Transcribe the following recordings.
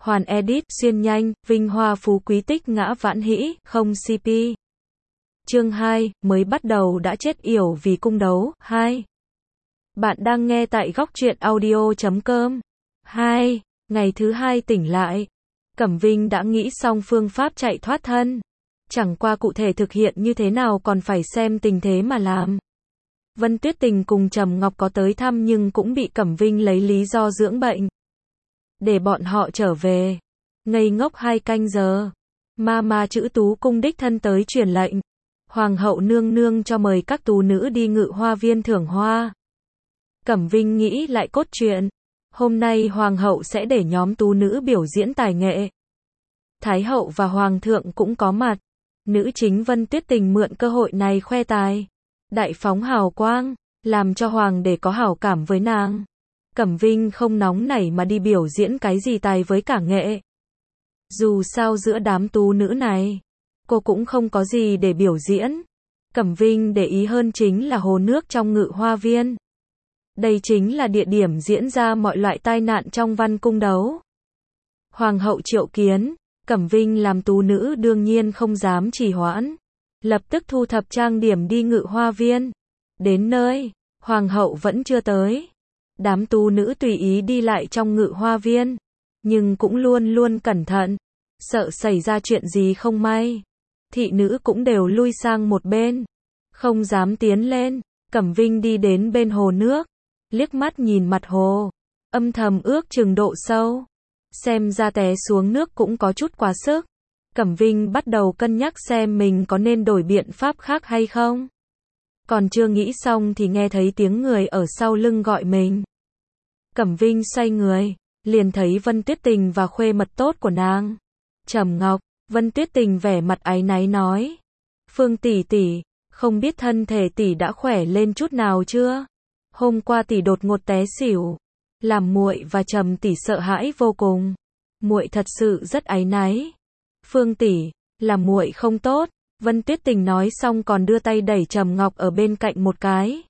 Hoàn edit, xuyên nhanh, vinh hoa phú quý tích ngã vãn hĩ, không CP. Chương 2, mới bắt đầu đã chết yểu vì cung đấu, 2. Bạn đang nghe tại góc truyện audio.com. 2. Ngày thứ 2 tỉnh lại. Cẩm Vinh đã nghĩ xong phương pháp chạy thoát thân. Chẳng qua cụ thể thực hiện như thế nào còn phải xem tình thế mà làm. Vân Tuyết Tình cùng Trầm Ngọc có tới thăm nhưng cũng bị Cẩm Vinh lấy lý do dưỡng bệnh. Để bọn họ trở về. Ngây ngốc 2 canh giờ. Ma chữ Tú cung đích thân tới truyền lệnh. Hoàng hậu nương nương cho mời các tú nữ đi Ngự Hoa viên thưởng hoa. Cẩm Vinh nghĩ lại cốt truyện. Hôm nay Hoàng hậu sẽ để nhóm tú nữ biểu diễn tài nghệ. Thái hậu và Hoàng thượng cũng có mặt. Nữ chính Vân Tuyết Tình mượn cơ hội này khoe tài. Đại phóng hào quang, làm cho Hoàng để có hảo cảm với nàng. Cẩm Vinh không nóng nảy mà đi biểu diễn cái gì tài với cả nghệ. Dù sao giữa đám tú nữ này, cô cũng không có gì để biểu diễn. Cẩm Vinh để ý hơn chính là hồ nước trong Ngự Hoa viên. Đây chính là địa điểm diễn ra mọi loại tai nạn trong văn cung đấu. Hoàng hậu triệu kiến, Cẩm Vinh làm tú nữ đương nhiên không dám trì hoãn. Lập tức thu thập trang điểm đi Ngự Hoa viên. Đến nơi, Hoàng hậu vẫn chưa tới. Đám tú nữ tùy ý đi lại trong Ngự Hoa viên. Nhưng cũng luôn luôn cẩn thận. Sợ xảy ra chuyện gì không may. Thị nữ cũng đều lui sang một bên. Không dám tiến lên. Cẩm Vinh đi đến bên hồ nước. Liếc mắt nhìn mặt hồ. Âm thầm ước chừng độ sâu. Xem ra té xuống nước cũng có chút quá sức. Cẩm Vinh bắt đầu cân nhắc xem mình có nên đổi biện pháp khác hay không. Còn chưa nghĩ xong thì nghe thấy tiếng người ở sau lưng gọi mình. Cẩm Vinh xoay người, liền thấy Vân Tuyết Tình và khuê mật tốt của nàng. Trầm Ngọc. Vân Tuyết Tình vẻ mặt áy náy nói. Phương tỷ tỷ, không biết thân thể tỷ đã khỏe lên chút nào chưa? Hôm qua tỷ đột ngột té xỉu, làm muội và Trầm tỷ sợ hãi vô cùng. Muội thật sự rất áy náy. Phương tỷ, là muội không tốt. Vân Tuyết Tình nói xong còn đưa tay đẩy Trầm Ngọc ở bên cạnh một cái.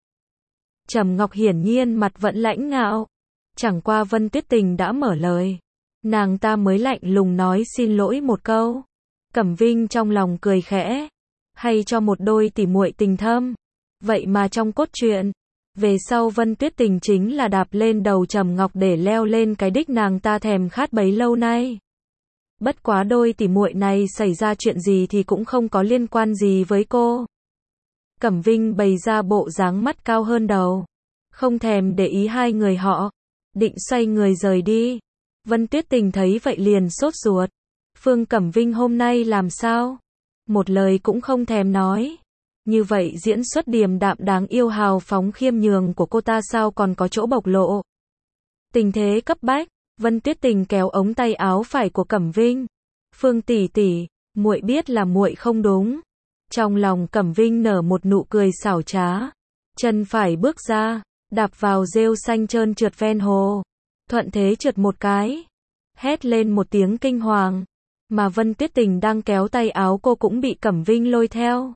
Trầm Ngọc hiển nhiên mặt vẫn lãnh ngạo. Chẳng qua Vân Tuyết Tình đã mở lời. Nàng ta mới lạnh lùng nói xin lỗi một câu. Cẩm Vinh trong lòng cười khẽ. Hay cho một đôi tỉ muội tình thâm. Vậy mà trong cốt truyện, về sau Vân Tuyết Tình chính là đạp lên đầu Trầm Ngọc để leo lên cái đích nàng ta thèm khát bấy lâu nay. Bất quá đôi tỉ muội này xảy ra chuyện gì thì cũng không có liên quan gì với cô. Cẩm Vinh bày ra bộ dáng mắt cao hơn đầu. Không thèm để ý hai người họ. Định xoay người rời đi. Vân Tuyết Tình thấy vậy liền sốt ruột. Phương Cẩm Vinh hôm nay làm sao? Một lời cũng không thèm nói. Như vậy diễn xuất điềm đạm đáng yêu hào phóng khiêm nhường của cô ta sao còn có chỗ bộc lộ. Tình thế cấp bách, Vân Tuyết Tình kéo ống tay áo phải của Cẩm Vinh. Phương tỷ tỷ, muội biết là muội không đúng. Trong lòng Cẩm Vinh nở một nụ cười xảo trá. Chân phải bước ra, đạp vào rêu xanh trơn trượt ven hồ. Thuận thế trượt một cái. Hét lên một tiếng kinh hoàng. Mà Vân Tuyết Tình đang kéo tay áo cô cũng bị Cẩm Vinh lôi theo.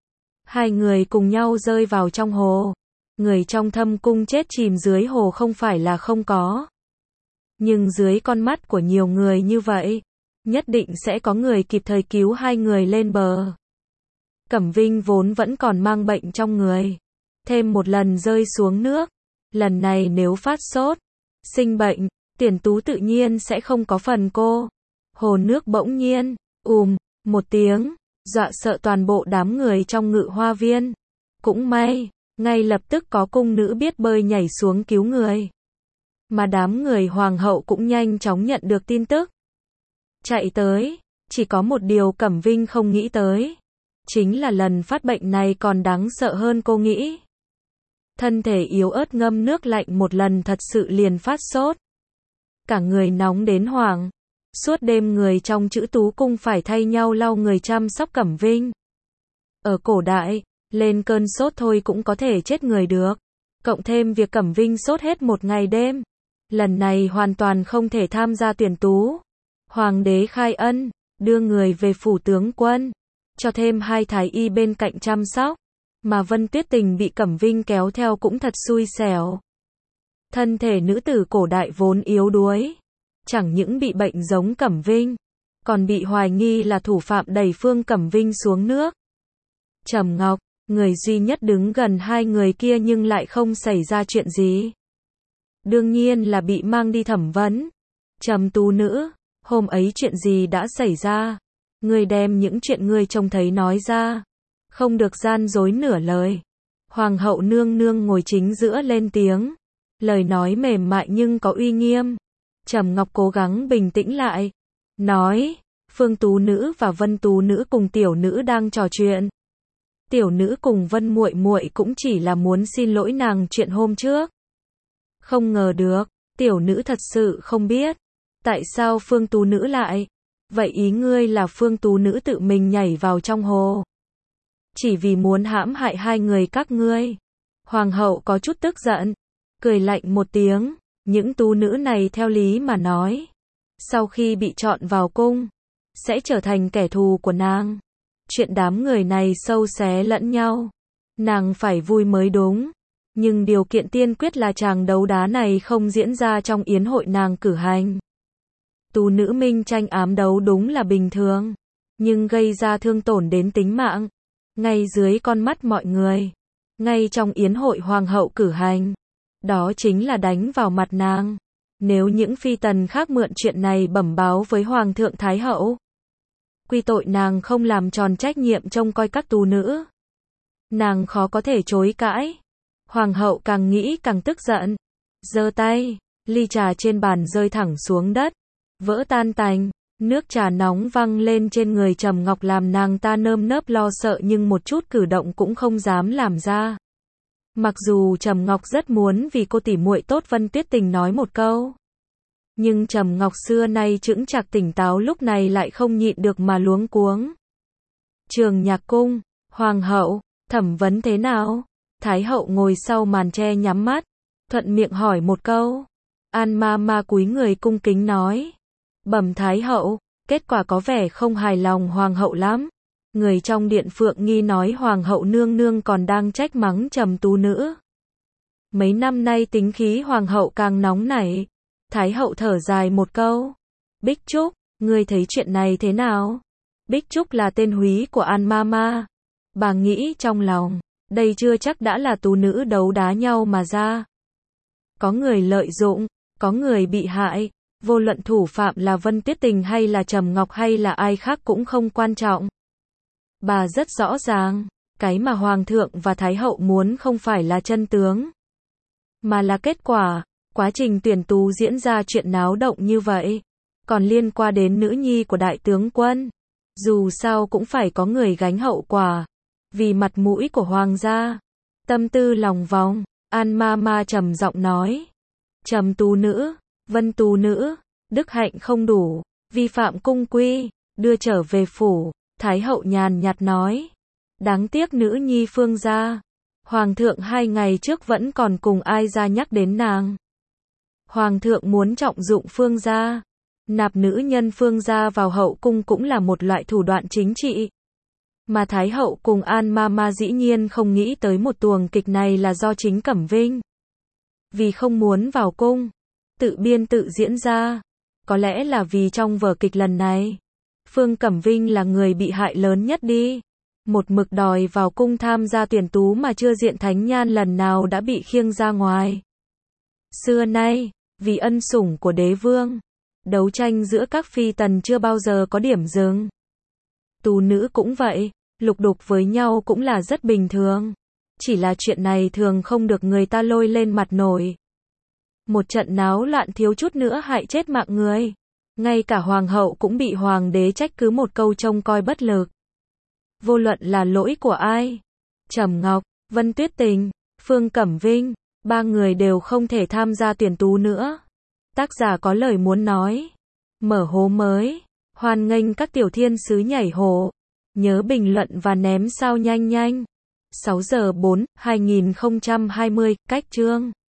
Hai người cùng nhau rơi vào trong hồ. Người trong Thâm cung chết chìm dưới hồ không phải là không có. Nhưng dưới con mắt của nhiều người như vậy, nhất định sẽ có người kịp thời cứu hai người lên bờ. Cẩm Vinh vốn vẫn còn mang bệnh trong người. Thêm một lần rơi xuống nước. Lần này nếu phát sốt, sinh bệnh, Tiền Tú tự nhiên sẽ không có phần cô. Hồ nước bỗng nhiên, một tiếng, dọa sợ toàn bộ đám người trong Ngự Hoa viên. Cũng may, ngay lập tức có cung nữ biết bơi nhảy xuống cứu người. Mà đám người Hoàng hậu cũng nhanh chóng nhận được tin tức. Chạy tới, chỉ có một điều Cẩm Vinh không nghĩ tới. Chính là lần phát bệnh này còn đáng sợ hơn cô nghĩ. Thân thể yếu ớt ngâm nước lạnh một lần thật sự liền phát sốt. Cả người nóng đến hoảng. Suốt đêm người trong chữ Tú cung phải thay nhau lau người chăm sóc Cẩm Vinh. Ở cổ đại, lên cơn sốt thôi cũng có thể chết người được. Cộng thêm việc Cẩm Vinh sốt hết một ngày đêm. Lần này hoàn toàn không thể tham gia tuyển tú. Hoàng đế khai ân, đưa người về phủ tướng quân. Cho thêm 2 thái y bên cạnh chăm sóc. Mà Vân Tuyết Tình bị Cẩm Vinh kéo theo cũng thật xui xẻo. Thân thể nữ tử cổ đại vốn yếu đuối. chẳng những bị bệnh giống Cẩm Vinh, còn bị hoài nghi là thủ phạm đẩy Phương Cẩm Vinh xuống nước. Trầm Ngọc, người duy nhất đứng gần hai người kia nhưng lại không xảy ra chuyện gì. Đương nhiên là bị mang đi thẩm vấn. Trầm tú nữ, hôm ấy chuyện gì đã xảy ra? Ngươi đem những chuyện ngươi trông thấy nói ra, không được gian dối nửa lời. Hoàng hậu nương nương ngồi chính giữa lên tiếng, lời nói mềm mại nhưng có uy nghiêm. Trầm Ngọc cố gắng bình tĩnh lại, nói, Phương tú nữ và Vân tú nữ cùng tiểu nữ đang trò chuyện. Tiểu nữ cùng Vân muội muội cũng chỉ là muốn xin lỗi nàng chuyện hôm trước. Không ngờ được, tiểu nữ thật sự không biết, tại sao Phương tú nữ lại. Vậy ý ngươi là Phương tú nữ tự mình nhảy vào trong hồ, chỉ vì muốn hãm hại hai người các ngươi? Hoàng hậu có chút tức giận, cười lạnh một tiếng, những tú nữ này theo lý mà nói, sau khi bị chọn vào cung, sẽ trở thành kẻ thù của nàng. Chuyện đám người này sâu xé lẫn nhau, nàng phải vui mới đúng. Nhưng điều kiện tiên quyết là chàng đấu đá này không diễn ra trong yến hội nàng cử hành. Tú nữ minh tranh ám đấu đúng là bình thường, nhưng gây ra thương tổn đến tính mạng, ngay dưới con mắt mọi người, ngay trong yến hội hoàng hậu cử hành, đó chính là đánh vào mặt nàng. Nếu những phi tần khác mượn chuyện này bẩm báo với hoàng thượng thái hậu, quy tội nàng không làm tròn trách nhiệm trông coi các tú nữ, nàng khó có thể chối cãi. Hoàng hậu càng nghĩ càng tức giận, giơ tay, ly trà trên bàn rơi thẳng xuống đất, vỡ tan tành, nước trà nóng văng lên trên người Trầm Ngọc làm nàng ta nơm nớp lo sợ nhưng một chút cử động cũng không dám làm ra. Mặc dù Trầm Ngọc rất muốn vì cô tỉ muội tốt Vân Tuyết Tình nói một câu, nhưng Trầm Ngọc xưa nay chững chạc tỉnh táo lúc này lại không nhịn được mà luống cuống. Trường Nhạc cung, hoàng hậu, thẩm vấn thế nào? Thái hậu ngồi sau màn tre nhắm mắt, thuận miệng hỏi một câu. An ma ma cúi người cung kính nói, bẩm thái hậu, kết quả có vẻ không hài lòng hoàng hậu lắm. Người trong điện Phượng Nghi nói hoàng hậu nương nương còn đang trách mắng Trầm tú nữ. Mấy năm nay tính khí hoàng hậu càng nóng nảy. Thái hậu thở dài một câu, Bích Trúc, ngươi thấy chuyện này thế nào? Bích Trúc là tên húy của An ma ma. Bà nghĩ trong lòng, đây chưa chắc đã là tú nữ đấu đá nhau mà ra. Có người lợi dụng, có người bị hại, vô luận thủ phạm là Vân Tuyết Tình hay là Trầm Ngọc hay là ai khác cũng không quan trọng. Bà rất rõ ràng, cái mà Hoàng thượng và Thái hậu muốn không phải là chân tướng, mà là kết quả. Quá trình tuyển tú diễn ra chuyện náo động như vậy, còn liên quan đến nữ nhi của đại tướng quân. Dù sao cũng phải có người gánh hậu quả, vì mặt mũi của hoàng gia. Tâm tư lòng vòng, An ma ma trầm giọng nói, Trầm tú nữ, Vân tú nữ, đức hạnh không đủ, vi phạm cung quy, đưa trở về phủ. Thái hậu nhàn nhạt nói, đáng tiếc nữ nhi Phương gia, hoàng thượng 2 ngày trước vẫn còn cùng ai ra nhắc đến nàng. Hoàng thượng muốn trọng dụng Phương gia, nạp nữ nhân Phương gia vào hậu cung cũng là một loại thủ đoạn chính trị. Mà Thái hậu cùng An ma ma dĩ nhiên không nghĩ tới một tuồng kịch này là do chính Cẩm Vinh, vì không muốn vào cung, tự biên tự diễn ra. Có lẽ là vì trong vở kịch lần này, Phương Cẩm Vinh là người bị hại lớn nhất đi. Một mực đòi vào cung tham gia tuyển tú mà chưa diện thánh nhan lần nào đã bị khiêng ra ngoài. Xưa nay, vì ân sủng của đế vương, đấu tranh giữa các phi tần chưa bao giờ có điểm dừng. Tú nữ cũng vậy, lục đục với nhau cũng là rất bình thường. Chỉ là chuyện này thường không được người ta lôi lên mặt nổi. Một trận náo loạn thiếu chút nữa hại chết mạng người. Ngay cả hoàng hậu cũng bị hoàng đế trách cứ một câu trông coi bất lực. Vô luận là lỗi của ai, Trầm Ngọc, Vân Tuyết Tình, Phương Cẩm Vinh, 3 người đều không thể tham gia tuyển tú nữa. Tác giả có lời muốn nói. Mở hố mới. Hoan nghênh các tiểu thiên sứ nhảy hố. Nhớ bình luận và ném sao nhanh nhanh. 6 giờ 4, 2020, cách chương.